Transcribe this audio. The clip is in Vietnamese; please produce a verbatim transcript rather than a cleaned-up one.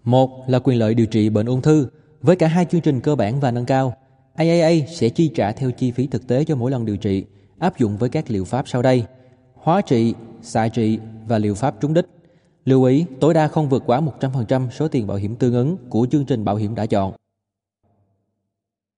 Một là quyền lợi điều trị bệnh ung thư. Với cả hai chương trình cơ bản và nâng cao, a a a sẽ chi trả theo chi phí thực tế cho mỗi lần điều trị, áp dụng với các liệu pháp sau đây: hóa trị, xạ trị và liệu pháp trúng đích. Lưu ý, tối đa không vượt quá một trăm phần trăm số tiền bảo hiểm tương ứng của chương trình bảo hiểm đã chọn.